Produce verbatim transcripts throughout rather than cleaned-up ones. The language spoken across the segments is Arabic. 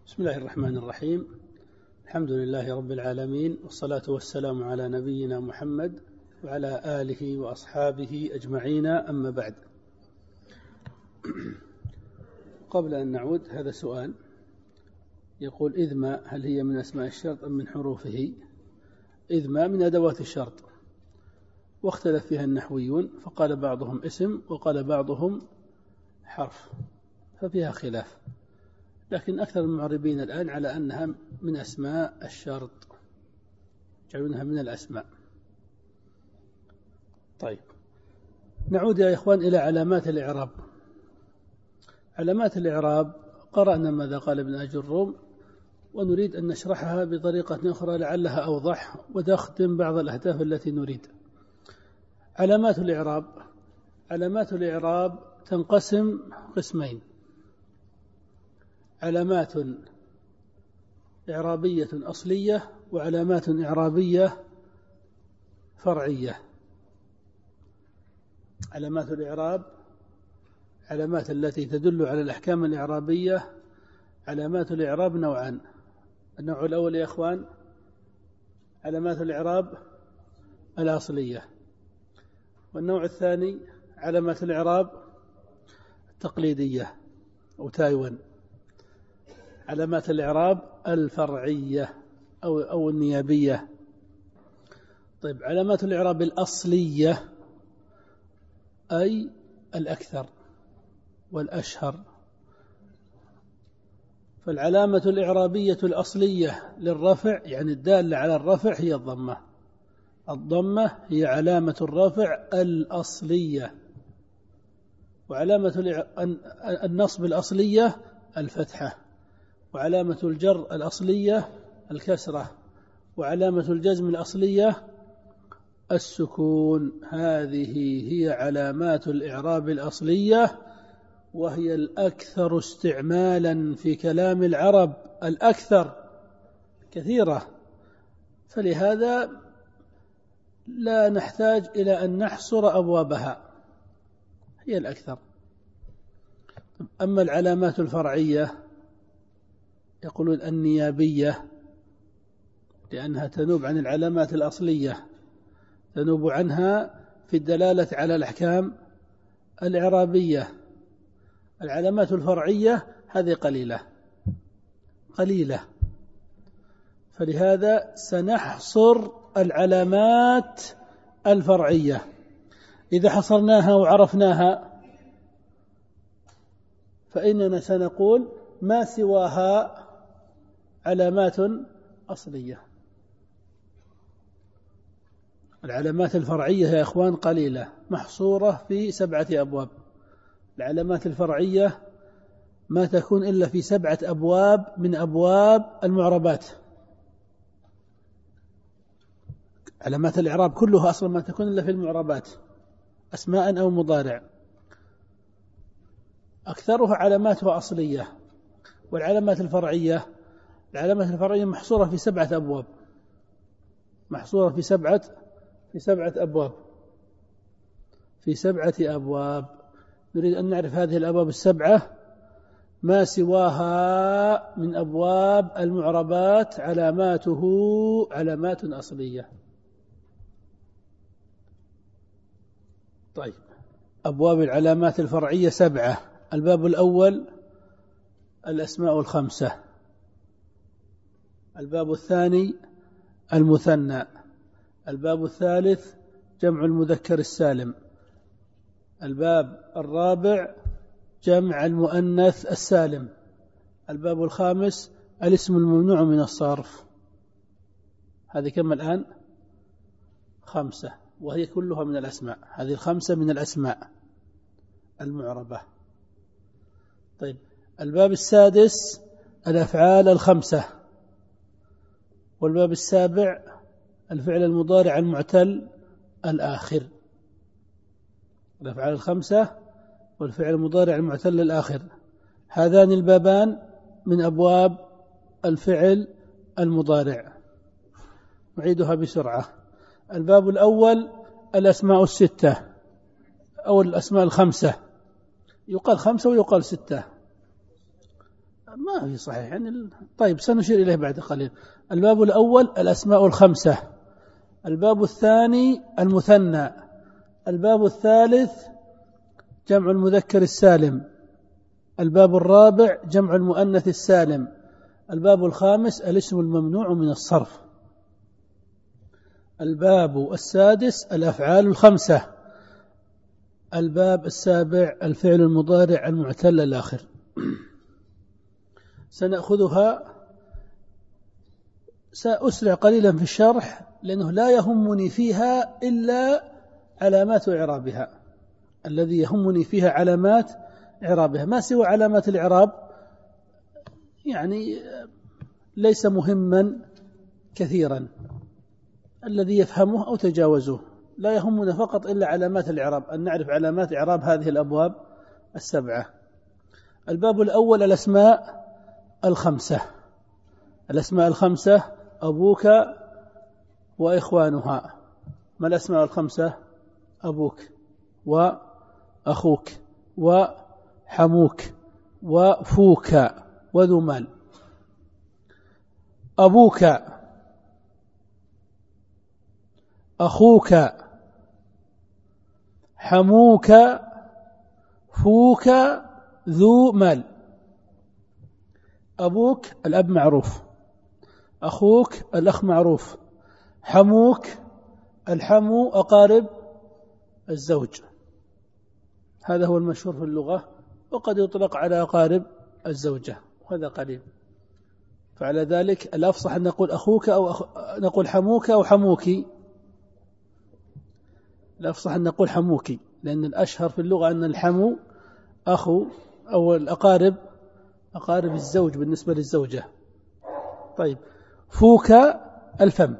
بسم الله الرحمن الرحيم. الحمد لله رب العالمين، والصلاة والسلام على نبينا محمد وعلى آله وأصحابه أجمعين، أما بعد. قبل أن نعود، هذا سؤال يقول: إذ ما هل هي من أسماء الشرط أم من حروفه؟ إذ ما من أدوات الشرط، واختلف فيها النحويون، فقال بعضهم اسم وقال بعضهم حرف، ففيها خلاف، لكن أكثر المعربين الآن على أنها من أسماء الشرط، يجعلونها من الأسماء. طيب، نعود يا إخوان إلى علامات الإعراب. علامات الإعراب قرأنا ماذا قال ابن أجي الروم، ونريد أن نشرحها بطريقة أخرى لعلها أوضح وتخدم بعض الأهداف التي نريد. علامات الإعراب علامات الإعراب تنقسم قسمين: علامات إعرابية أصلية وعلامات إعرابية فرعية. علامات الإعراب علامات التي تدل على الأحكام الإعرابية. علامات الإعراب نوعان: النوع الأول يا إخوان علامات الإعراب الأصلية، والنوع الثاني علامات الإعراب التقليدية أو تايوان. علامات الإعراب الفرعية أو أو النيابية. طيب، علامات الإعراب الأصلية أي الأكثر والأشهر. فالعلامة الإعرابية الأصلية للرفع، يعني الدالة على الرفع، هي الضمة. الضمة هي علامة الرفع الأصلية. وعلامة النصب الأصلية الفتحة، وعلامة الجر الأصلية الكسرة، وعلامة الجزم الأصلية السكون. هذه هي علامات الإعراب الأصلية، وهي الأكثر استعمالا في كلام العرب، الأكثر كثيرة، فلهذا لا نحتاج إلى أن نحصر أبوابها، هي الأكثر. أما العلامات الفرعية يقولون النيابية، لأنها تنوب عن العلامات الأصلية، تنوب عنها في الدلالة على الأحكام الإعرابية. العلامات الفرعية هذه قليلة قليلة فلهذا سنحصر العلامات الفرعية. إذا حصرناها وعرفناها فإننا سنقول ما سواها علامات أصلية. العلامات الفرعية يا إخوان قليلة، محصورة في سبعة أبواب. العلامات الفرعية ما تكون إلا في سبعة أبواب من أبواب المعربات. علامات الإعراب كلها أصلا ما تكون إلا في المعربات، أسماء أو مضارع، أكثرها علاماتها أصلية. والعلامات الفرعية العلامات الفرعية محصورة في سبعة أبواب محصورة في سبعة في سبعة أبواب في سبعة أبواب نريد أن نعرف هذه الأبواب السبعة. ما سواها من أبواب المعربات علاماته علامات أصلية. طيب، أبواب العلامات الفرعية سبعة. الباب الأول الأسماء الخمسة. الباب الثاني المثنى. الباب الثالث جمع المذكر السالم. الباب الرابع جمع المؤنث السالم. الباب الخامس الاسم الممنوع من الصرف. هذه كم الآن؟ خمسة، وهي كلها من الأسماء. هذه الخمسة من الأسماء المعربة. طيب، الباب السادس الأفعال الخمسة. والباب السابع الفعل المضارع المعتل الآخر. الأفعال الخمسة والفعل المضارع المعتل الآخر، هذان البابان من أبواب الفعل المضارع. نعيدها بسرعة. الباب الأول الأسماء الستة أو الأسماء الخمسة، يقال خمسة ويقال ستة. ما في صحيح يعني. طيب سنشير إليه بعد قليل. الباب الأول الأسماء الخمسة، الباب الثاني المثنى، الباب الثالث جمع المذكر السالم، الباب الرابع جمع المؤنث السالم، الباب الخامس الاسم الممنوع من الصرف، الباب السادس الأفعال الخمسة، الباب السابع الفعل المضارع المعتل الآخر. سنأخذها، سأسرع قليلا في الشرح لأنه لا يهمني فيها إلا علامات إعرابها. الذي يهمني فيها علامات إعرابها، ما سوى علامات الإعراب يعني ليس مهما كثيرا، الذي يفهمه أو تجاوزه. لا يهمنا فقط إلا علامات الإعراب، أن نعرف علامات إعراب هذه الأبواب السبعة. الباب الأول الأسماء الخمسة. الأسماء الخمسة أبوك وإخوانها. ما الأسماء الخمسة؟ أبوك وأخوك وحموك وفوك وذو مال. أبوك، أخوك، حموك، فوك، ذو مال. أبوك الأب معروف، أخوك الأخ معروف، حموك الحمو أقارب الزوج، هذا هو المشهور في اللغة، وقد يطلق على أقارب الزوجة وهذا قليل. فعلى ذلك الأفصح أن نقول أخوك أو أخ... نقول حموك أو حموكي. الأفصح أن نقول حموكي، لأن الأشهر في اللغة أن الحمو أخو أو الأقارب أقارب الزوج بالنسبة للزوجة. طيب فوك الفم،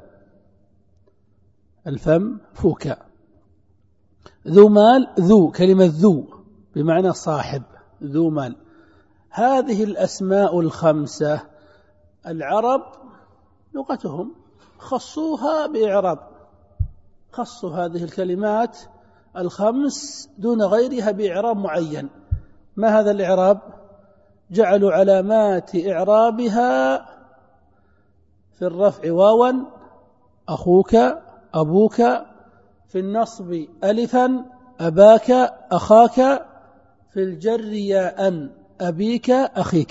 الفم فوك. ذو مال، ذو كلمة ذو بمعنى صاحب، ذو مال. هذه الأسماء الخمسة العرب لغتهم خصوها بإعراب، خصوا هذه الكلمات الخمس دون غيرها بإعراب معين. ما هذا الإعراب؟ جعلوا علامات إعرابها في الرفع واوا أخوك أبوك، في النصب ألفا أباك أخاك، في الجر ياء أبيك أخيك،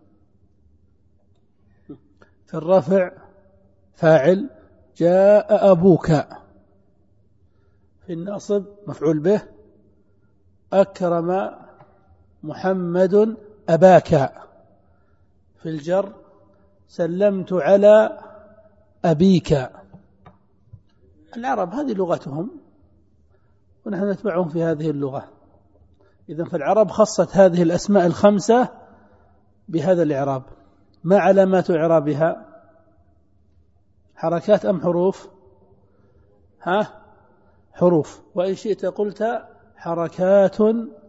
في الرفع فاعل جاء أبوك، في النصب مفعول به أكرم محمد أباك، في الجر سلمت على أبيك. العرب هذه لغتهم ونحن نتبعهم في هذه اللغة. إذن فالعرب خصت هذه الأسماء الخمسة بهذا الإعراب. ما علامات إعرابها؟ حركات أم حروف؟ ها؟ حروف. وإن شئت قلت حركات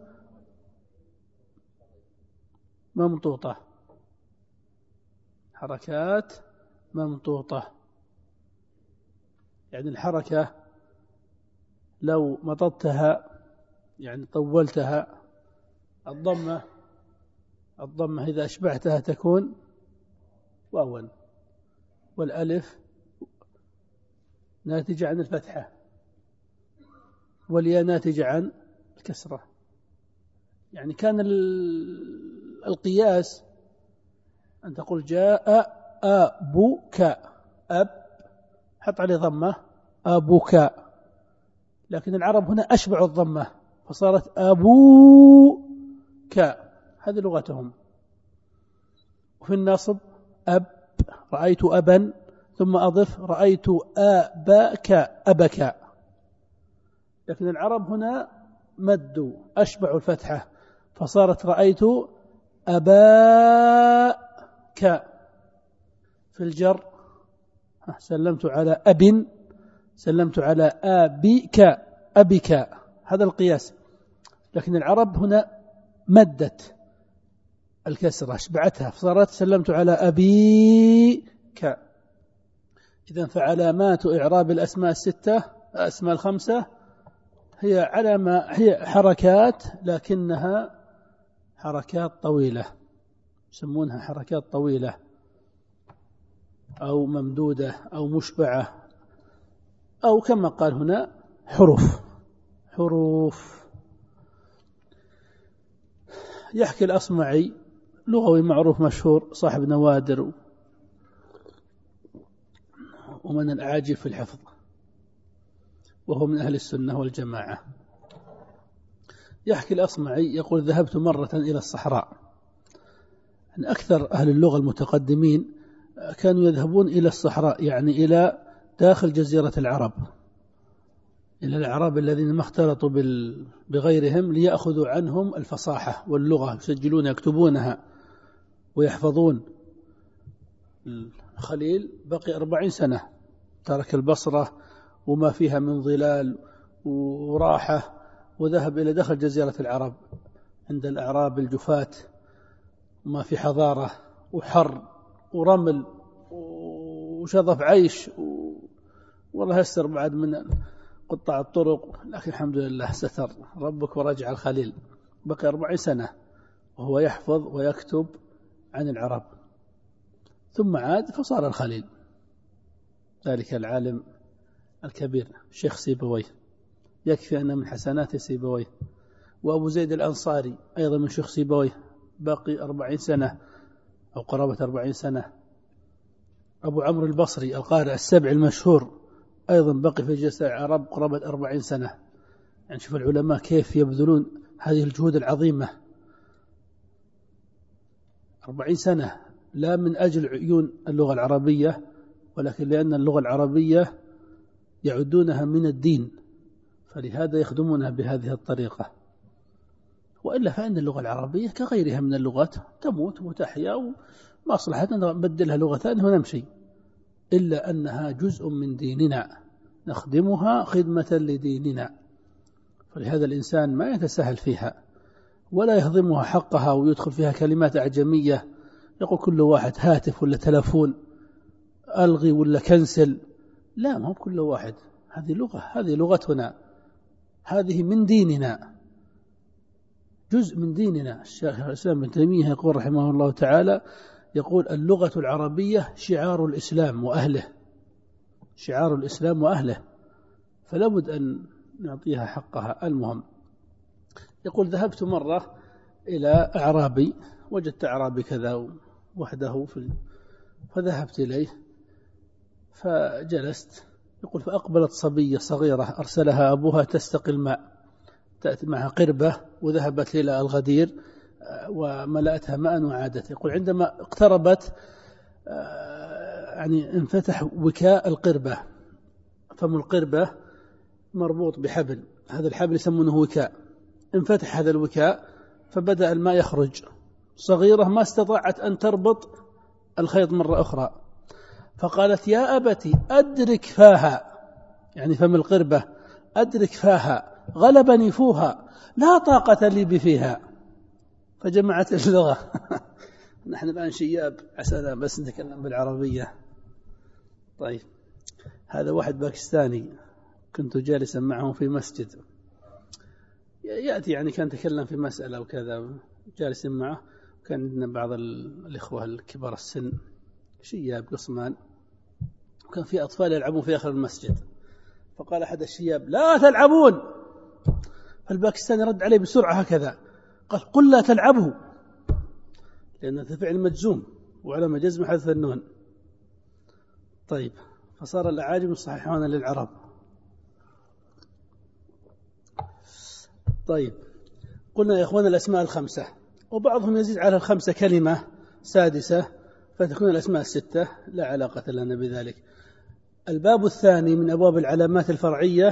ممطوطة، حركات ممطوطة. يعني الحركة لو مططتها يعني طولتها، الضمة الضمة إذا أشبعتها تكون واوا، والألف ناتجة عن الفتحة، والياء ناتجة عن الكسرة. يعني كان القياس أن تقول جاء أبوك، أب حط عليه ضمة أبوك، لكن العرب هنا أشبعوا الضمة فصارت أبوك، هذه لغتهم. وفي النصب أب، رأيت أبا، ثم أضف رأيت أباك أبك، لكن العرب هنا مدوا أشبعوا الفتحة فصارت رأيت أباك. في الجر سلمت على أب، سلمت على أبيك أبك، هذا القياس. لكن العرب هنا مدت الكسرة أشبعتها فصارت سلمت على أبيك. إذن فعلامات إعراب الأسماء الستة الأسماء الخمسة هي علامة، هي حركات لكنها حركات طويلة. يسمونها حركات طويلة أو ممدودة أو مشبعة، أو كما قال هنا حروف حروف. يحكي الأصمعي لغوي معروف مشهور صاحب نوادر ومن الأعاجيب في الحفظ، وهو من أهل السنة والجماعة. يحكي الأصمعي يقول: ذهبت مرة إلى الصحراء. أن أكثر أهل اللغة المتقدمين كانوا يذهبون إلى الصحراء، يعني إلى داخل جزيرة العرب، إلى الأعراب الذين ما اختلطوا بغيرهم، ليأخذوا عنهم الفصاحة واللغة، يسجلون يكتبونها ويحفظون. الخليل بقي أربعين سنة، ترك البصرة وما فيها من ظلال وراحة، وذهب إلى داخل جزيرة العرب عند الأعراب الجفاة، وما في حضارة وحر ورمل وشظف عيش، والله يستر بعد من قطع الطرق، لكن الحمد لله ستر ربك ورجع الخليل. بقي أربعين سنة وهو يحفظ ويكتب عن العرب، ثم عاد فصار الخليل، ذلك العالم الكبير الشيخ سيبويه. يكفي أن من حسنات سيبويه. وأبو زيد الأنصاري أيضا من شيخ سيبويه، باقي أربعين سنة أو قرابة أربعين سنة. أبو عمرو البصري القارئ السبع المشهور أيضا بقي في جزيرة العرب قرابة أربعين سنة. يعني شوف العلماء كيف يبذلون هذه الجهود العظيمة. أربعين سنة لا من أجل عيون اللغة العربية، ولكن لأن اللغة العربية يعدونها من الدين، فلهذا يخدمونها بهذه الطريقة. وإلا فإن اللغة العربية كغيرها من اللغات تموت وتحيا، وما أصلحتنا نبدلها لغة ثانية ونمشي، إلا أنها جزء من ديننا نخدمها خدمة لديننا. فلهذا الإنسان ما يتساهل فيها ولا يهضمها حقها ويدخل فيها كلمات أعجمية، يقول كل واحد هاتف ولا تلفون، ألغي ولا كنسل. لا، ما هو كل واحد، هذه لغة، هذه لغتنا، هذه من ديننا، جزء من ديننا. الشيخ الإسلام ابن تيمية يقول رحمه الله تعالى، يقول: اللغة العربية شعار الإسلام وأهله، شعار الإسلام وأهله، فلا بد أن نعطيها حقها. المهم، يقول: ذهبت مرة إلى أعرابي، وجدت أعرابي كذا وحده في، فذهبت إليه فجلست. يقول: فأقبلت صبية صغيرة أرسلها أبوها تستقي الماء، تأتي معها قربة، وذهبت إلى الغدير وملأتها ماء وعادت. يقول: عندما اقتربت يعني انفتح وكاء القربة، فم القربة مربوط بحبل، هذا الحبل يسمونه وكاء، انفتح هذا الوكاء فبدأ الماء يخرج. صغيرة ما استطاعت أن تربط الخيط مرة أخرى، فقالت: يا أبتي أدرك فاها، يعني فم القربة، أدرك فاها، غلبني فوها، لا طاقة لي بفيها. فجمعت اللغة. نحن الآن شياب، عسانا بس نتكلم بالعربية. طيب، هذا واحد باكستاني كنت جالسا معه في مسجد، يأتي يعني كان تكلم في مسألة وكذا، جالس معه، كان عندنا بعض الإخوة الكبار السن شياب قصمان، وكان في أطفال يلعبون في آخر المسجد، فقال أحد الشياب: لا تلعبون. فالباكستاني رد عليه بسرعة هكذا، قال: قل لا تلعبوا، لأن فعل مجزوم وعلى جزم حذف النون. طيب، فصار الأعاجم يصححون للعرب. طيب، قلنا يا إخوان الأسماء الخمسة، وبعضهم يزيد على الخمسة كلمة سادسة فتكون الأسماء الستة، لا علاقة لنا بذلك. الباب الثاني من أبواب العلامات الفرعية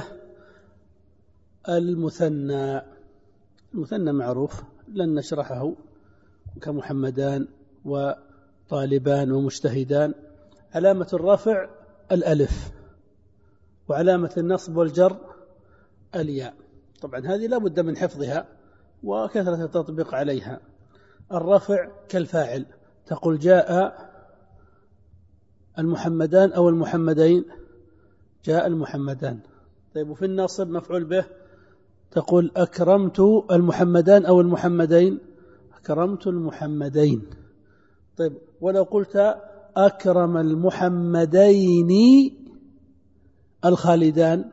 المثنى. المثنى معروف، لن نشرحه، كمحمدان وطالبان ومجتهدان. علامة الرفع الألف، وعلامة النصب والجر الياء. طبعا هذه لا بد من حفظها وكثرة التطبيق عليها. الرفع كالفاعل، تقول: جاء المحمدان أو المحمدين، جاء المحمدان. طيب، وفي النصب مفعول به، تقول: أكرمت المحمدان أو المحمدين، أكرمت المحمدين. طيب ولو قلت أكرم المحمدين الخالدان،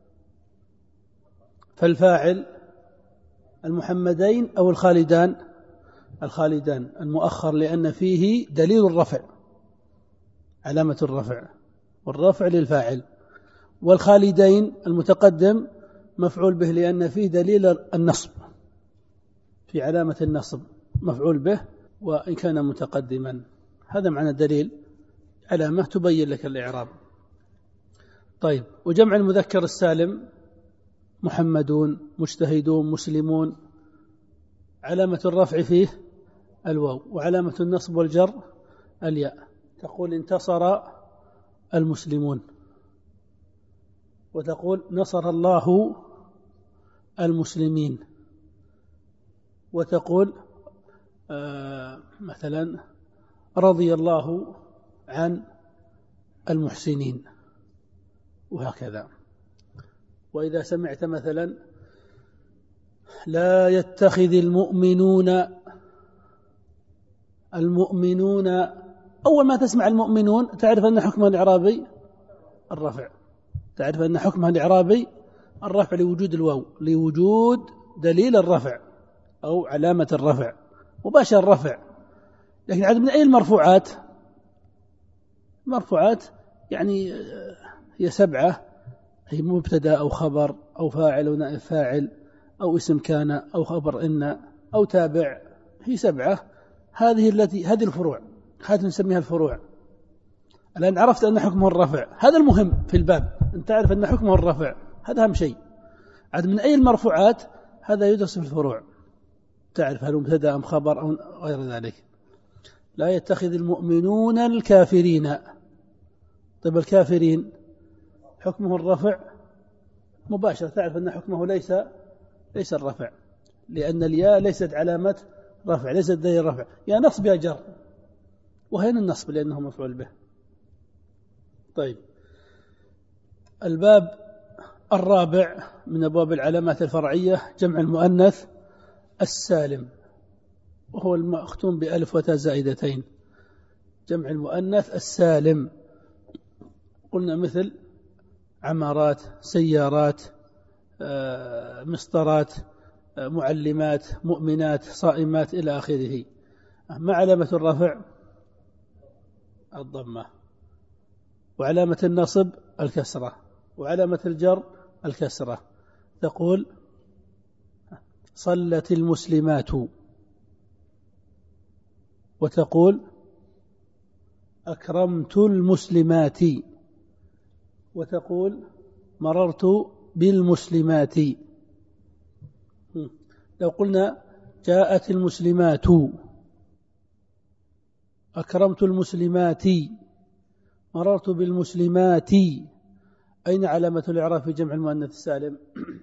فالفاعل المحمدين أو الخالدان؟ الخالدان المؤخر، لأن فيه دليل الرفع، علامة الرفع، والرفع للفاعل. والخالدين المتقدم مفعول به، لأن فيه دليل النصب، في علامة النصب مفعول به وإن كان متقدما. هذا معنى الدليل، علامة تبين لك الإعراب. طيب، وجمع المذكر السالم محمدون، مجتهدون، مسلمون، علامة الرفع فيه الواو، وعلامة النصب والجر الياء. تقول انتصر المسلمون، وتقول نصر الله المسلمين، وتقول آه مثلا رضي الله عن المحسنين، وهكذا. وإذا سمعت مثلا لا يتخذ المؤمنون، المؤمنون أول ما تسمع المؤمنون تعرف أن حكمها الإعرابي الرفع، تعرف أن حكمها الإعرابي الرفع لوجود الواو، لوجود دليل الرفع أو علامة الرفع، مباشر الرفع. لكن عاد من أي المرفوعات؟ مرفوعات يعني هي سبعة، هي مبتدأ أو خبر أو فاعل أو نائب فاعل أو اسم كان أو خبر إن أو تابع، هي سبعة. هذه التي هذه الفروع، هذه نسميها الفروع. الآن عرفت أن حكمه الرفع، هذا المهم في الباب، أن تعرف أن حكمه الرفع، هذا أهم شيء. عاد من أي المرفوعات؟ هذا يدرس في الفروع، تعرف هل مبتدأ أم خبر أو غير ذلك. لا يتخذ المؤمنون الكافرين. طيب الكافرين حكمه الرفع مباشر، تعرف أن حكمه ليس ليس الرفع، لأن الياء ليست علامة رفع، ليست دليل رفع، يا نصب يا جر، وهنا النصب لأنه مفعول به. طيب، الباب الرابع من أبواب العلامات الفرعية جمع المؤنث السالم، وهو المختوم بألف وتاء زائدتين. جمع المؤنث السالم قلنا مثل عمارات، سيارات، مسطرات، معلمات، مؤمنات، صائمات، إلى آخره. ما علامة الرفع؟ الضمة، وعلامة النصب الكسرة، وعلامة الجر الكسرة. تقول صلت المسلمات، وتقول أكرمت المسلمات، وتقول مررت بالمسلمات. لو قلنا جاءت المسلمات، أكرمت المسلمات، مررت بالمسلمات، أين علامة الإعراب في جمع المؤنث السالم؟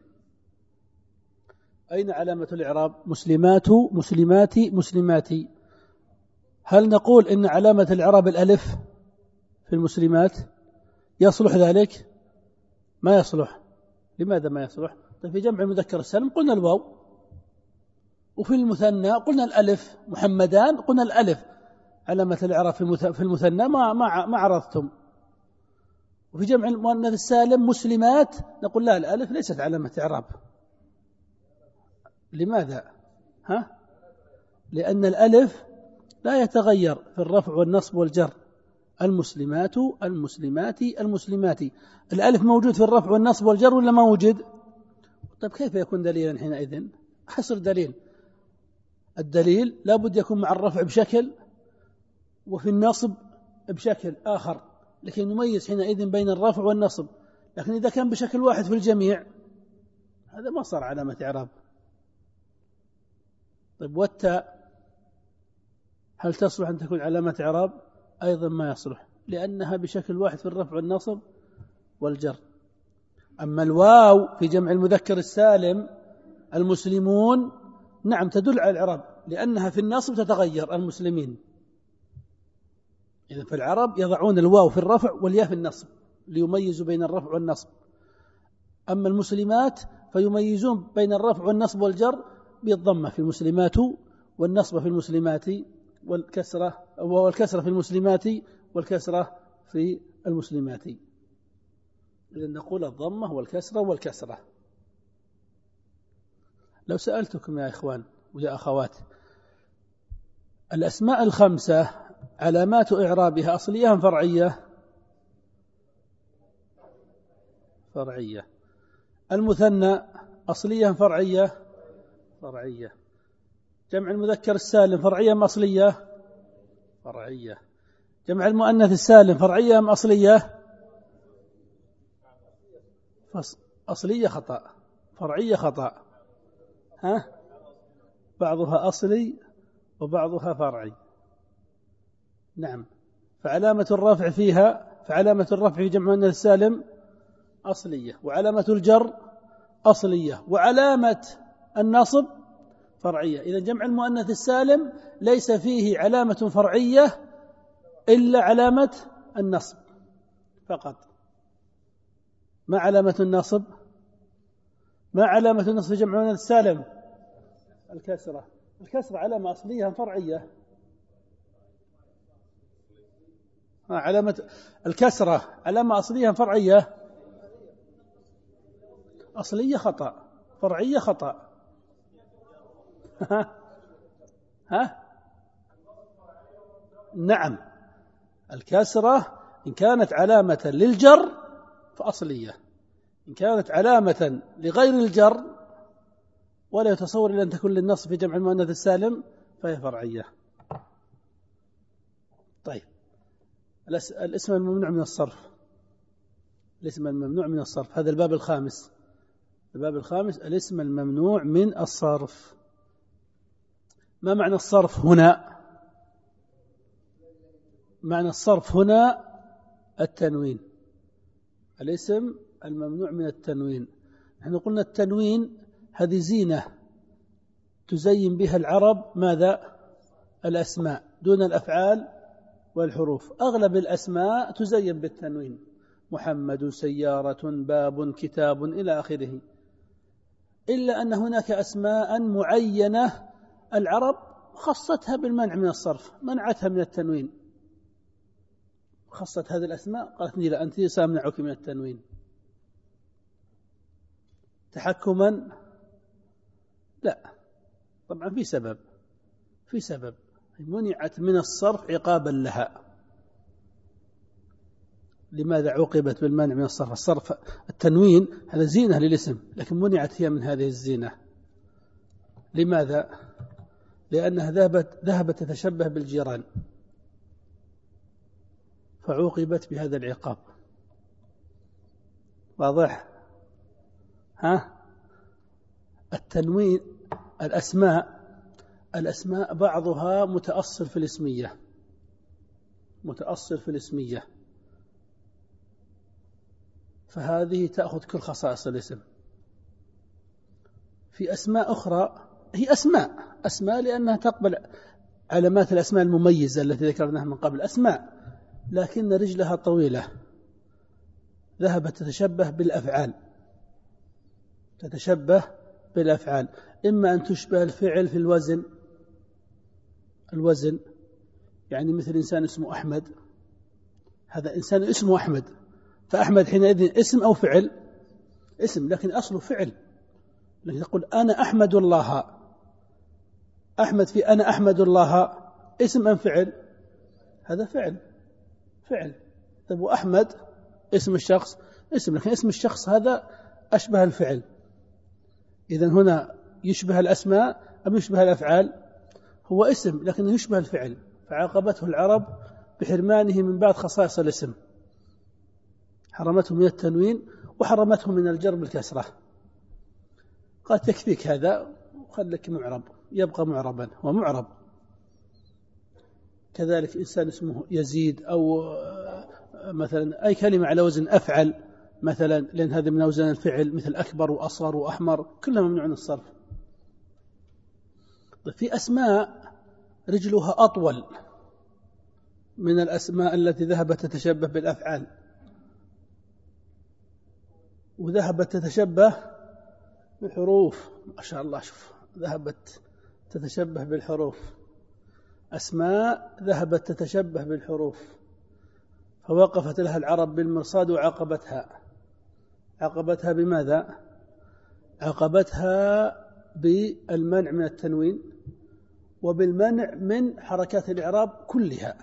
أين علامة الإعراب؟ مسلمات، مسلمات، مسلمات. هل نقول إن علامة الإعراب الألف في المسلمات؟ يصلح ذلك؟ ما يصلح. لماذا ما يصلح؟ في جمع المذكر السالم قلنا الواو، وفي المثنى قلنا الألف. محمدان قلنا الألف علامة الإعراب في المثنى، ما ما ما عرضتم. وفي جمع المؤنث السالم مسلمات نقول لا، الألف ليست علامة إعراب. لماذا؟ ها؟ لأن الألف لا يتغير في الرفع والنصب والجر. المسلمات، المسلمات، المسلمات، الألف موجود في الرفع والنصب والجر ولا ما وجد؟ طيب كيف يكون دليلا حينئذ؟ حصر دليل. الدليل لا بد يكون مع الرفع بشكل وفي النصب بشكل آخر، لكن نميز حينئذ بين الرفع والنصب. لكن إذا كان بشكل واحد في الجميع هذا ما صار علامة إعراب. طيب والتاء هل تصلح أن تكون علامة إعراب؟ أيضا ما يصلح، لأنها بشكل واحد في الرفع والنصب والجر. أما الواو في جمع المذكر السالم المسلمون نعم تدل على الإعراب، لأنها في النصب تتغير المسلمين. إذن فالعرب يضعون الواو في الرفع والياء في النصب ليميزوا بين الرفع والنصب. أما المسلمات فيميزون بين الرفع والنصب والجر بالضمة في المسلمات والنصب في المسلمات والكسرة والكسرة في المسلمات والكسرة في المسلمات. إذن نقول الضمة والكسرة والكسرة. لو سألتكم يا إخوان ويا أخوات، الأسماء الخمسة علامات إعرابها أصلية أم فرعية؟ فرعية. المثنى أصلية أم فرعية؟ فرعية. جمع المذكر السالم فرعية أم أصلية؟ فرعية. جمع المؤنث السالم فرعية أم أصلية؟ أصلية خطأ، فرعية خطأ. ها؟ بعضها أصلي وبعضها فرعي. نعم. فعلامة الرفع فيها فعلامة الرفع في جمع المؤنث السالم أصلية، وعلامة الجر أصلية، وعلامة النصب فرعية. إذا جمع المؤنث السالم ليس فيه علامة فرعية إلا علامة النصب فقط. ما علامة النصب؟ ما علامة النصب في جمع المؤنث السالم؟ الكسرة. الكسرة علامة أصلية فرعية؟ علامة الكسرة علامة أصلية فرعية؟ أصلية خطأ، فرعية خطأ. ها؟ ها؟ نعم. الكسرة إن كانت علامة للجر فأصلية، إن كانت علامة لغير الجر ولا يتصور إلا أن تكون للنصب في جمع المؤنث السالم فهي فرعية. طيب، الاسم الممنوع من الصرف. الاسم الممنوع من الصرف هذا الباب الخامس. الباب الخامس الاسم الممنوع من الصرف. ما معنى الصرف هنا؟ معنى الصرف هنا التنوين. الاسم الممنوع من التنوين. نحن قلنا التنوين هذه زينة تزين بها العرب ماذا؟ الأسماء دون الأفعال والحروف. أغلب الأسماء تزين بالتنوين، محمد، سيارة، باب، كتاب، إلى آخره. إلا أن هناك أسماء معينة العرب خصتها بالمنع من الصرف، منعتها من التنوين. خصت هذه الأسماء قالت لي لا، أنت سأمنعك من التنوين. تحكما؟ لا، طبعا في سبب في سبب منعت من الصرف عقابا لها. لماذا عوقبت بالمنع من الصرف؟ الصرف التنوين هذا زينة للاسم، لكن منعت هي من هذه الزينة. لماذا؟ لأنها ذهبت ذهبت تتشبه بالجيران فعوقبت بهذا العقاب. واضح؟ ها؟ التنوين الأسماء الأسماء بعضها متأصل في الاسمية متأصل في الاسمية فهذه تأخذ كل خصائص الاسم. في أسماء أخرى هي أسماء أسماء لأنها تقبل علامات الأسماء المميزة التي ذكرناها من قبل، أسماء لكن رجلها طويلة، ذهبت تتشبه بالأفعال تتشبه بالأفعال إما أن تشبه الفعل في الوزن الوزن يعني مثل إنسان اسمه أحمد، هذا إنسان اسمه أحمد، فأحمد حينئذ اسم أو فعل؟ اسم، لكن أصله فعل. لكن تقول أنا أحمد الله، أحمد في أنا أحمد الله اسم أم فعل؟ هذا فعل فعل. طيب وأحمد اسم الشخص اسم، لكن اسم الشخص هذا أشبه الفعل. إذن هنا يشبه الأسماء أم يشبه الأفعال؟ هو اسم لكنه يشبه الفعل، فعاقبته العرب بحرمانه من بعض خصائص الاسم، حرمته من التنوين وحرمته من الجر بالكسرة. قال تكفيك هذا وخلك معرب، يبقى معربا ومعرب. كذلك إنسان اسمه يزيد أو مثلا أي كلمة على وزن أفعل مثلا، لأن هذا من أوزان الفعل مثل أكبر وأصغر وأحمر، كلها ممنوع من الصرف. في أسماء رجلها أطول من الأسماء التي ذهبت تتشبه بالأفعال وذهبت تتشبه بالحروف. ما شاء الله، شوف ذهبت تتشبه بالحروف. أسماء ذهبت تتشبه بالحروف فوقفت لها العرب بالمرصاد وعاقبتها. عاقبتها بماذا؟ عاقبتها بالمنع من التنوين وبالمنع من حركات الإعراب كلها،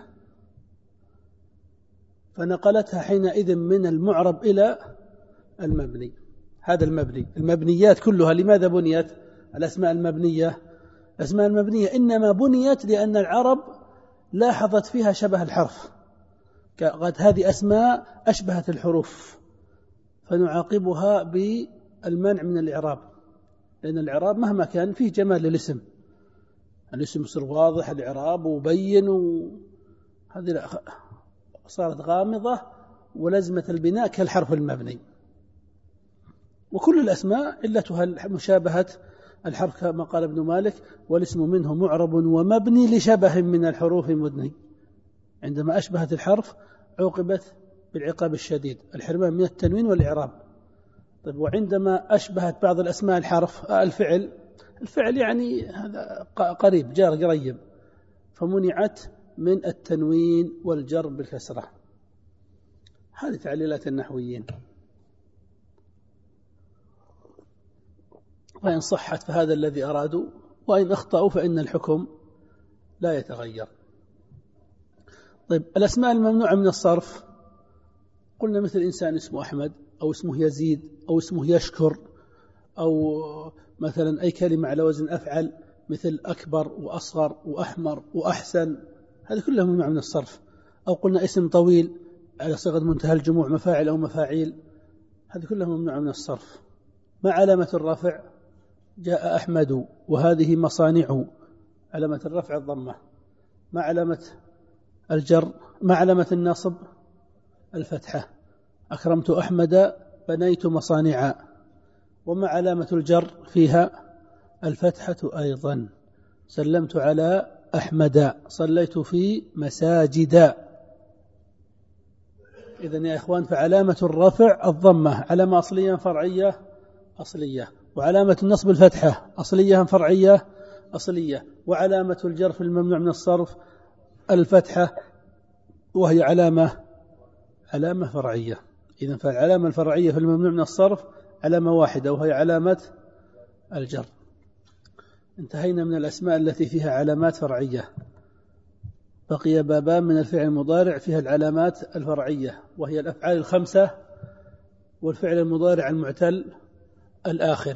فنقلتها حينئذ من المعرب إلى المبني. هذا المبني، المبنيات كلها لماذا بنيت؟ الأسماء المبنية، الأسماء المبنية إنما بنيت لأن العرب لاحظت فيها شبه الحرف، قد هذه أسماء أشبهت الحروف فنعاقبها بالمنع من الإعراب، لأن الإعراب مهما كان فيه جمال للاسم، الاسم يصير واضح الإعراب وبين، هذه صارت غامضة ولزمة البناء كالحرف المبني. وكل الأسماء علتها مشابهة الحرف كما قال ابن مالك: والاسم منه معرب ومبني لشبه من الحروف مدني. عندما أشبهت الحرف عوقبت بالعقاب الشديد، الحرمان من التنوين والإعراب. طيب وعندما أشبهت بعض الأسماء الحرف الفعل، الفعل يعني هذا قريب جار قريب، فمنعت من التنوين والجر بالكسرة. هذه تعليلات النحويين، وإن صحت فهذا الذي أرادوا، وإن أخطأوا فإن الحكم لا يتغير. طيب الأسماء الممنوعة من الصرف قلنا مثل إنسان اسمه أحمد أو اسمه يزيد أو اسمه يشكر، أو مثلا أي كلمة على وزن أفعل مثل أكبر وأصغر وأحمر وأحسن، هذه كلها ممنوعة من الصرف. أو قلنا اسم طويل على صيغة منتهى الجموع مفاعل أو مفاعيل، هذه كلها ممنوعة من الصرف. ما علامة الرفع؟ جاء أحمد وهذه مصانع، علامة الرفع الضمة. ما علامة الجر؟ ما علامة النصب؟ الفتحة. أكرمت أحمد بنيت مصانع. وما علامة الجر فيها؟ الفتحة أيضا. سلمت على أحمد، صليت في مساجد. إذن يا إخوان فعلامة الرفع الضمة، علامة أصلية فرعية أصلية، وعلامة النصب الفتحة أصلية فرعية أصلية، وعلامة الجر في الممنوع من الصرف الفتحة وهي علامة علامة فرعية. إذن فالعلامة الفرعية في الممنوع من الصرف علامة واحدة وهي علامة الجر. انتهينا من الأسماء التي فيها علامات فرعية، بقي بابان من الفعل المضارع فيها العلامات الفرعية، وهي الأفعال الخمسة والفعل المضارع المعتل الآخر.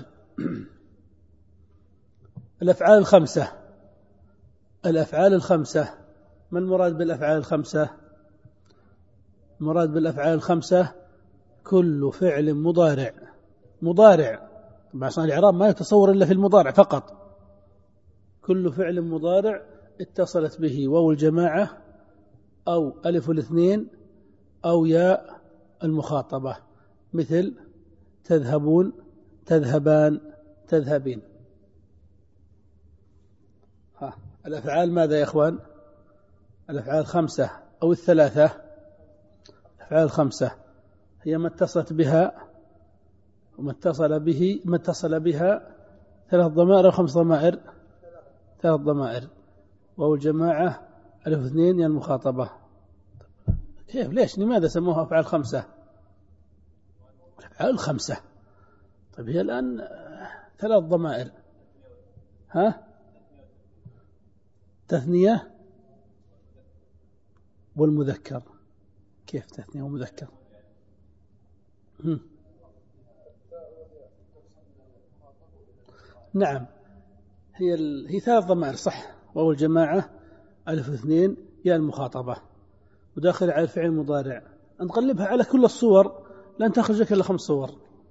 الأفعال الخمسة، الأفعال الخمسة ما المراد بالأفعال الخمسة؟ المراد بالأفعال الخمسة كل فعل مضارع مضارع طبعا صنع الإعراب ما يتصور إلا في المضارع فقط، كل فعل مضارع اتصلت به واو الجماعة أو ألف الاثنين أو ياء المخاطبة، مثل تذهبون، تذهبان، تذهبين. ها الأفعال ماذا يا إخوان؟ الأفعال خمسة أو الثلاثة. الأفعال خمسة هي ما اتصلت بها وما اتصل به ما اتصل بها ثلاث ضمائر أو خمس ضمائر؟ ثلاث ضمائر، واو الجماعة ألف اثنين يا المخاطبة. كيف ليش لماذا سموها أفعال خمسة؟ أفعال خمسة. طيب هي الآن ثلاث ضمائر، ها تثنية والمذكر. كيف تثنية ومذكر؟ هم. نعم هي ال... هي ثلاث ضمائر صح، واو الجماعة ألف اثنين يا المخاطبة، وداخل على الفعل المضارع. نقلبها على كل الصور لن تخرجك إلا خمس صور،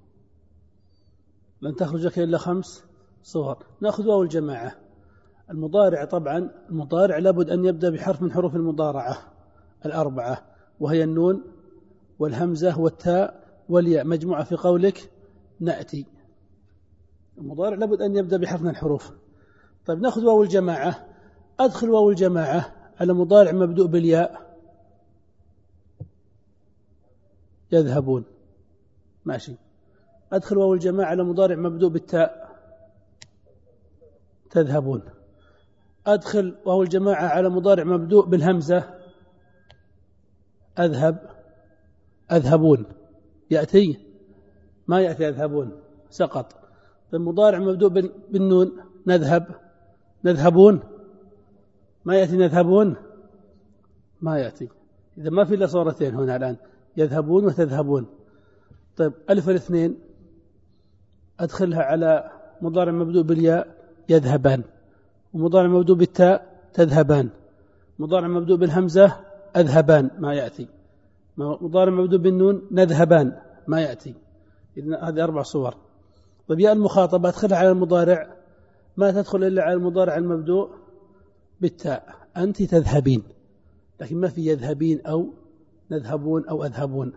لن تخرجك إلا خمس صور. نأخذ واو الجماعة. المضارع طبعا المضارع لابد أن يبدأ بحرف من حروف المضارعة الأربعة، وهي النون والهمزة والتاء والياء مجموعة في قولك نأتي. المضارع لابد أن يبدأ بحرف من الحروف. طيب نأخذ واو الجماعة. أدخل واو الجماعة على مضارع مبدوء بالياء، يذهبون، ماشي. أدخل واو الجماعة على مضارع مبدوء بالتاء، تذهبون. أدخل وهو الجماعة على مضارع مبدوء بالهمزة، أذهب أذهبون، يأتي ما يأتي أذهبون سقط. المضارع مبدوء بالنون نذهب نذهبون، ما يأتي نذهبون ما يأتي. إذا ما في إلا صورتين هنا الآن، يذهبون وتذهبون. طيب ألف الاثنين أدخلها على مضارع مبدوء بالياء يذهبان، ومضارع مبدوء بالتاء تذهبان، مضارع مبدوء بالهمزة أذهبان ما يأتي، مضارع مبدوء بالنون نذهبان ما يأتي. إذن هذه أربع صور. طيب ياء المخاطبة أدخلها على المضارع، ما تدخل إلا على المضارع المبدوء بالتاء، أنت تذهبين، لكن ما في يذهبين أو نذهبون أو أذهبون،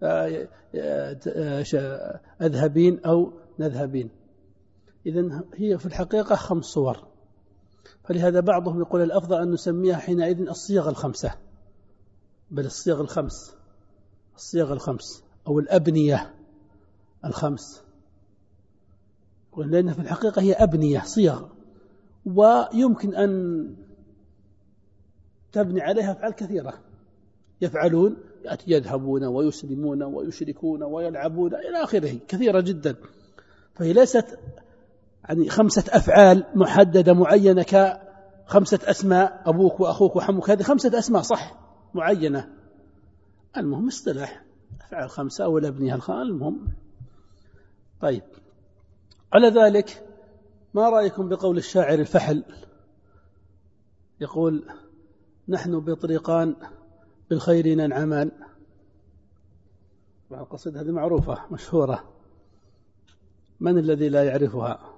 أذهبين أو نذهبين. إذن هي في الحقيقة خمس صور، فلهذا بعضهم يقول الأفضل أن نسميها حينئذ الصيغ الخمسة، بل الصيغ الخمس الصيغ الخمس أو الأبنية الخمس، لأن في الحقيقة هي أبنية صيغ، ويمكن أن تبني عليها أفعال كثيرة. يفعلون يأتي يذهبون ويسلمون ويشركون ويلعبون إلى آخره، كثيرة جدا. فهي ليست يعني خمسة أفعال محددة معينة كخمسة أسماء، أبوك وأخوك وحمك، هذه خمسة أسماء صح معينة. المهم اصطلاح أفعال خمسة أو الأبنية الخمسة المهم. طيب على ذلك ما رأيكم بقول الشاعر الفحل يقول نحن بطريقان بالخير ننعمان؟ القصيدة هذه معروفة مشهورة، من الذي لا يعرفها؟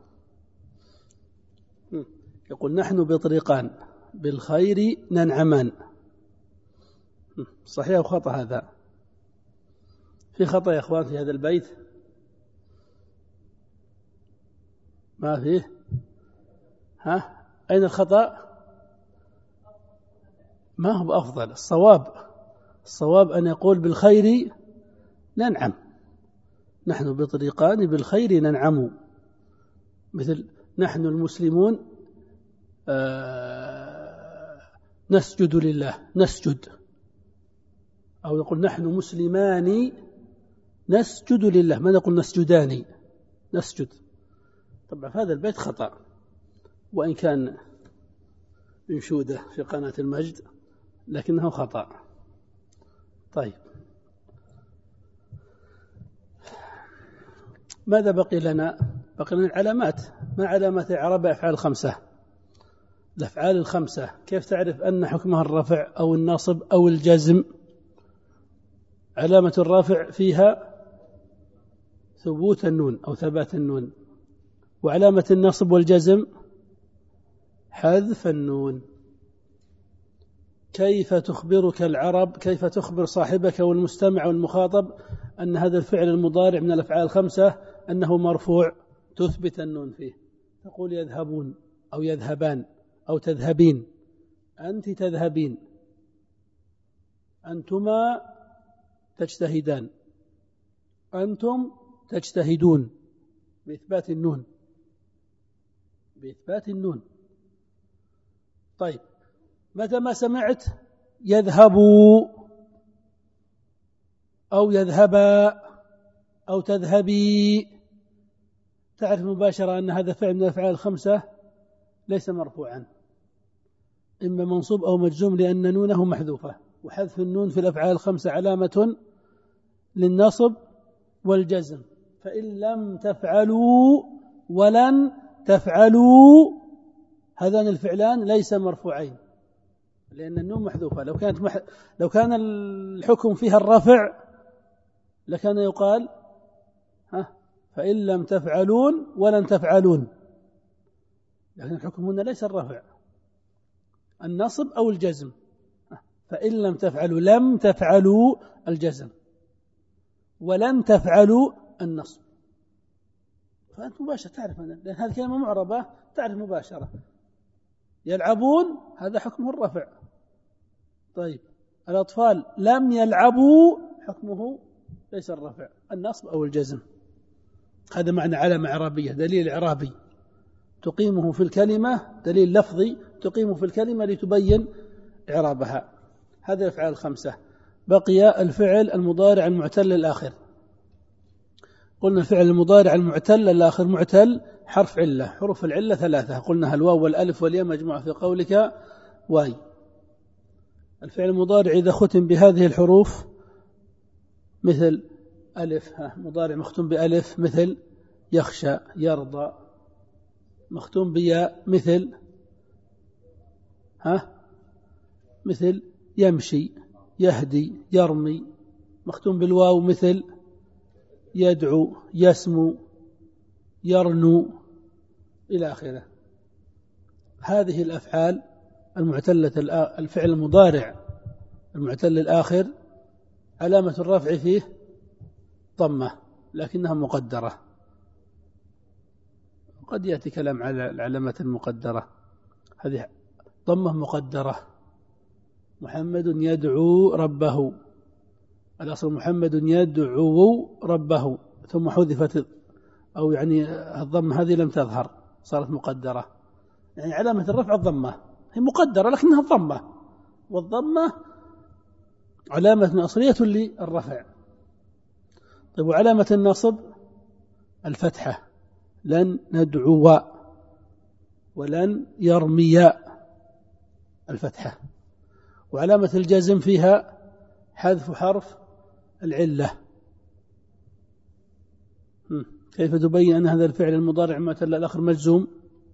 يقول نحن بطريقان بالخير ننعمان. صحيح أو خطأ هذا؟ في خطأ يا أخوان في هذا البيت؟ ما فيه؟ ها أين الخطأ؟ ما هو أفضل. الصواب الصواب أن يقول بالخير ننعم، نحن بطريقان بالخير ننعم، مثل نحن المسلمون آه نسجد لله نسجد، أو يقول نحن مسلمان نسجد لله، ما نقول نسجدان نسجد. طبعا هذا البيت خطأ، وإن كان انشوده في قناة المجد لكنه خطأ. طيب ماذا بقي لنا؟ بقي لنا العلامات. ما علامات إعراب أفعال الخمسة؟ الأفعال الخمسة كيف تعرف أن حكمها الرفع أو النصب أو الجزم؟ علامة الرافع فيها ثبوت النون أو ثبات النون، وعلامة النصب والجزم حذف النون. كيف تخبرك العرب، كيف تخبر صاحبك والمستمع والمخاطب أن هذا الفعل المضارع من الأفعال الخمسة أنه مرفوع؟ تثبت النون فيه، تقول يذهبون أو يذهبان أو تذهبين، أنت تذهبين، أنتما تجتهدان، أنتم تجتهدون، بإثبات النون بإثبات النون. طيب متى ما سمعت يذهبوا أو يذهبا أو تذهبي تعرف مباشرة أن هذا فعل من الأفعال الخمسة ليس مرفوعا، إما منصوب أو مجزوم لأن نونه محذوفة، وحذف النون في الأفعال الخمسة علامة للنصب والجزم. فإن لم تفعلوا ولن تفعلوا هذان الفعلان ليس مرفوعين لأن النون محذوفة. لو كانت مح... لو كان الحكم فيها الرفع لكان يقال ها فإن لم تفعلون ولن تفعلون، لكن الحكم هنا ليس الرفع، النصب أو الجزم. فإن لم تفعلوا لم تفعلوا الجزم، ولن تفعلوا النصب. فأنت مباشرة تعرف أن لأن هذه كلمة معربة تعرف مباشرة. يلعبون هذا حكمه الرفع. طيب الأطفال لم يلعبوا حكمه ليس الرفع، النصب أو الجزم. هذا معنى علامة إعرابية، دليل إعرابي تقيمه في الكلمة، دليل لفظي تقيم في الكلمة لتبين إعرابها. هذه الأفعال الخمسة. بقي الفعل المضارع المعتل الآخر. قلنا الفعل المضارع المعتل الآخر معتل حرف علة، حروف العلة ثلاثة، قلنا الواو والألف والياء مجموعة في قولك واي. الفعل المضارع إذا ختم بهذه الحروف مثل ألف، ها مضارع مختوم بألف مثل يخشى يرضى، مختوم بياء مثل ها مثل يمشي يهدي يرمي، مختوم بالواو مثل يدعو يسمو يرنو إلى آخره. هذه الأفعال المعتلة الفعل المضارع المعتل الآخر علامة الرفع فيه ضمة لكنها مقدرة. قد يأتي كلام على العلامات المقدرة، هذه ضمة مقدرة. محمد يدعو ربه، الأصل محمد يدعو ربه ثم حذفت أو يعني الضمة هذه لم تظهر صارت مقدرة، يعني علامة الرفع الضمة، هي مقدرة لكنها الضمة، والضمة علامة أصلية للرفع. طيب وعلامة النصب الفتحة، لن ندعو ولن يرمي الفتحة. وعلامة الجزم فيها حذف حرف العلة. كيف تبين أن هذا الفعل المضارع المعتل الآخر مجزوم؟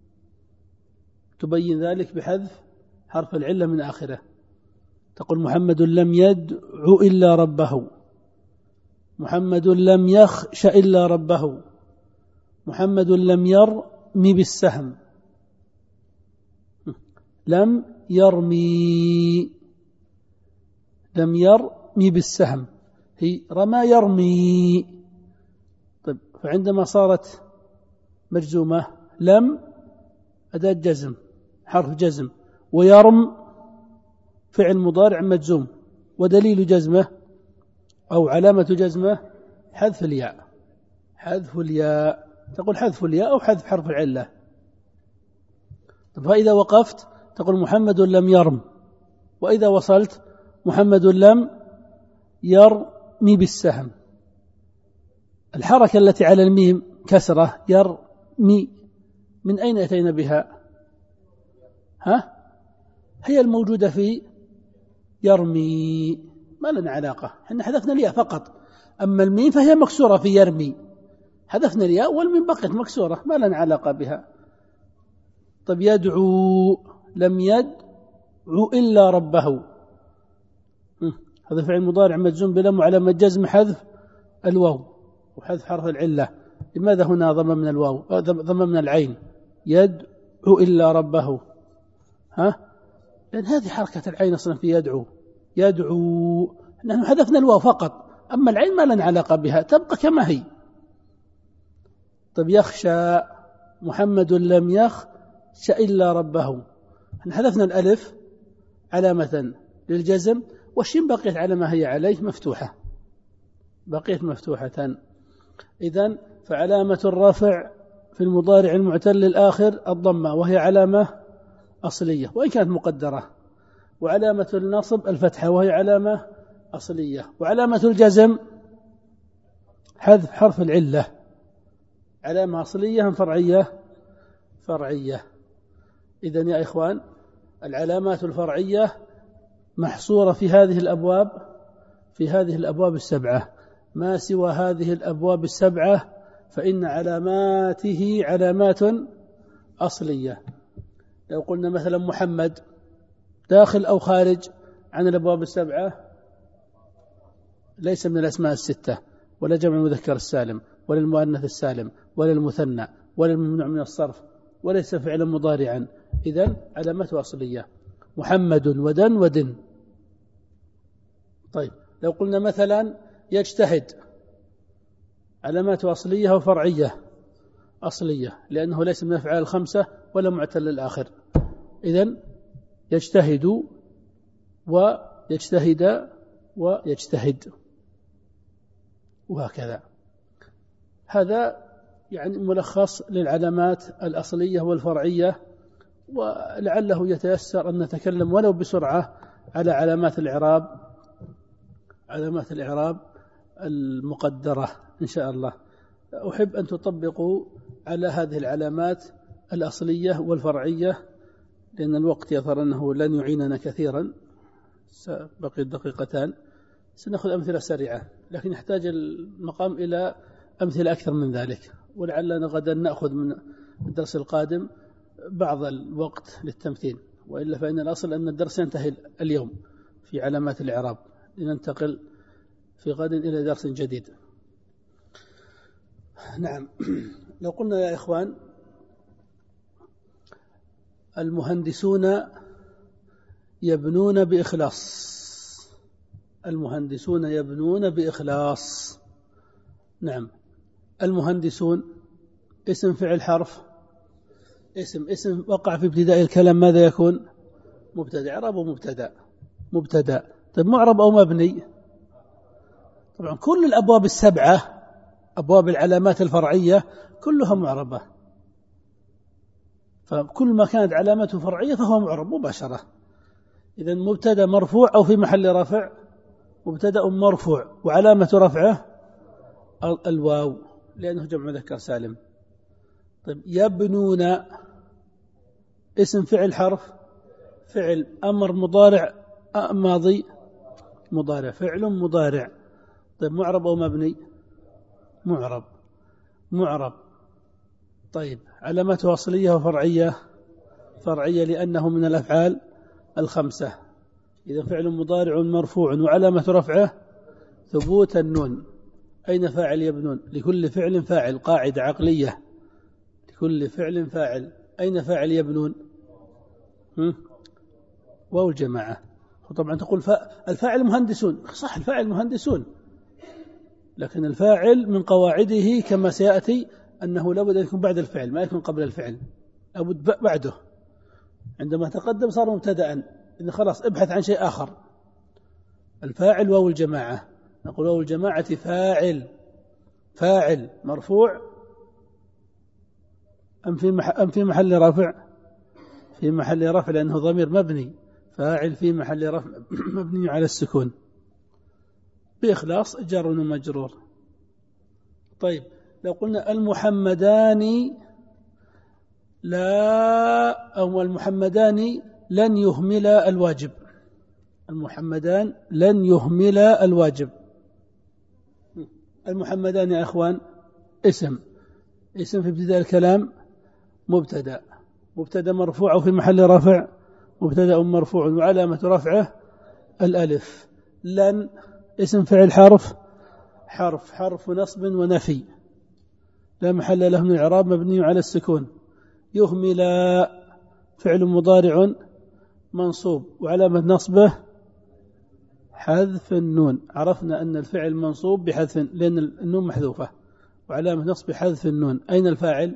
تبين ذلك بحذف حرف العلة من آخره. تقول محمد لم يدعو إلا ربه، محمد لم يخش إلا ربه، محمد لم يرمي بالسهم، لم يرمي لم يرمي بالسهم، هي رمى يرمي. طيب فعندما صارت مجزومة لم أداة جزم حرف جزم، ويرم فعل مضارع مجزوم، ودليل جزمه أو علامة جزمه حذف الياء، حذف الياء. تقول حذف الياء أو حذف حرف العلة. فإذا وقفت تقول محمد لم يرم، وإذا وصلت محمد لم يرمي بالسهم. الحركة التي على الميم كسرة يرمي من أين أتينا بها؟ ها هي الموجودة في يرمي، ما لنا علاقة، احنا حذفنا الياء فقط. أما الميم فهي مكسورة في يرمي، حذفنا الياء والميم بقت مكسورة ما لنا علاقة بها. طب يدعو، لم يدعو إلا ربه، هذا فعل مضارع مجزوم بلم وعلامة جزم حذف الواو وحذف حرف العلة. لماذا هنا ضممنا الواو ضممنا العين؟ يدعو إلا ربه، ها لأن هذه حركة العين أصلا في يدعو، يدعو نحن حذفنا الواو فقط، أما العين ما لنا علاقة بها تبقى كما هي. طب يخشى، محمد لم يخشى إلا ربه، حذفنا الألف علامة للجزم، والشين بقيت على ما هي عليه مفتوحة، بقيت مفتوحة. إذن فعلامة الرفع في المضارع المعتل الآخر الضمة، وهي علامة أصلية وإن كانت مقدرة. وعلامة النصب الفتحة وهي علامة أصلية. وعلامة الجزم حذف حرف العلة، علامة أصلية أم فرعية؟ فرعية. إذن يا إخوان العلامات الفرعية محصورة في هذه الأبواب، في هذه الأبواب السبعة. ما سوى هذه الأبواب السبعة فإن علاماته علامات أصلية. لو قلنا مثلا محمد داخل أو خارج عن الأبواب السبعة، ليس من الأسماء الستة، ولا جمع المذكر السالم، ولا المؤنث السالم، ولا المثنى، ولا الممنوع من الصرف، وليس فعلا مضارعا. إذن علامته أصلية، محمد ودن ودن. طيب لو قلنا مثلا يجتهد، علاماته أصلية وفرعية. أصلية لأنه ليس من الأفعال الخمسة ولا معتل الآخر. إذن يجتهد ويجتهد ويجتهد وهكذا. هذا يعني ملخص للعلامات الأصلية والفرعية ولعله يتيسر أن نتكلم ولو بسرعة على علامات الإعراب علامات الإعراب المقدرة إن شاء الله. أحب أن تطبقوا على هذه العلامات الأصلية والفرعية، لأن الوقت يظهر أنه لن يعيننا كثيرا، بقي دقيقتان. سنأخذ أمثلة سريعة، لكن يحتاج المقام إلى أمثلة أكثر من ذلك، ولعلنا غدا نأخذ من الدرس القادم بعض الوقت للتمثيل، وإلا فإن الأصل أن الدرس ينتهي اليوم في علامات الإعراب، لننتقل في غد إلى درس جديد. نعم. لو قلنا يا إخوان المهندسون يبنون بإخلاص، المهندسون يبنون بإخلاص. نعم. المهندسون اسم فعل حرف اسم اسم وقع في ابتداء الكلام، ماذا يكون؟ مبتدأ. إعراب مبتدأ مبتدأ. طيب معرب أو مبني؟ طبعا كل الأبواب السبعة أبواب العلامات الفرعية كلها معربة، فكل ما كانت علامته فرعية فهو معرب مباشرة. إذن مبتدأ مرفوع أو في محل رفع؟ مبتدأ مرفوع وعلامة رفعه الواو لأنه جمع مذكر سالم. طيب يبنون اسم فعل حرف فعل أمر مضارع ماضي مضارع فعل مضارع. طيب معرب أو مبني؟ معرب معرب. طيب علامته أصلية وفرعية؟ فرعية لأنه من الأفعال الخمسة. إذا فعل مضارع مرفوع وعلامة رفعه ثبوت النون. أين فاعل يبنون؟ لكل فعل فاعل، قاعدة عقلية، لكل فعل فاعل. أين فاعل يبنون؟ واو الجماعة. وطبعا تقول الفاعل مهندسون، صح الفاعل مهندسون، لكن الفاعل من قواعده كما سيأتي أنه لابد أن يكون بعد الفعل، ما يكون قبل الفعل، لابد بعده. عندما تقدم صار مبتدأ، إذن خلاص ابحث عن شيء آخر. الفاعل واو الجماعة، نقول واو الجماعة فاعل فاعل مرفوع أم في أم في محل رفع؟ في محل رفع لأنه ضمير مبني، فاعل في محل رفع مبني على السكون بإخلاص جار ومجرور. طيب لو قلنا المحمدان لا أو المحمدان لن يهمل الواجب، المحمدان لن يهمل الواجب. المحمدان يا أخوان اسم اسم في ابتداء الكلام مبتدأ مبتدأ مرفوع أو في محل رفع؟ مبتدأ مرفوع وعلامة رفعه الألف. لن اسم فعل حرف حرف حرف نصب ونفي لا محل له من الإعراب مبني على السكون. يهمل فعل مضارع منصوب وعلامة نصبه حذف النون. عرفنا أن الفعل منصوب بحذف لأن النون محذوفة وعلامة نصب حذف النون. أين الفاعل؟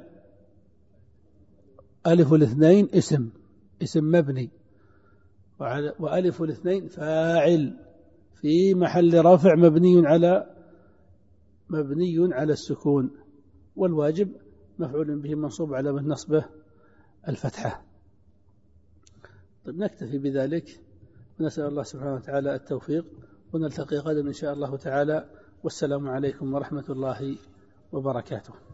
ألف الاثنين اسم اسم مبني وألف الاثنين فاعل في محل رفع مبني على مبني على السكون، والواجب مفعول به منصوب علامة نصبه الفتحة. طيب نكتفي بذلك ونسأل الله سبحانه وتعالى التوفيق، ونلتقي غدا إن شاء الله تعالى، والسلام عليكم ورحمة الله وبركاته.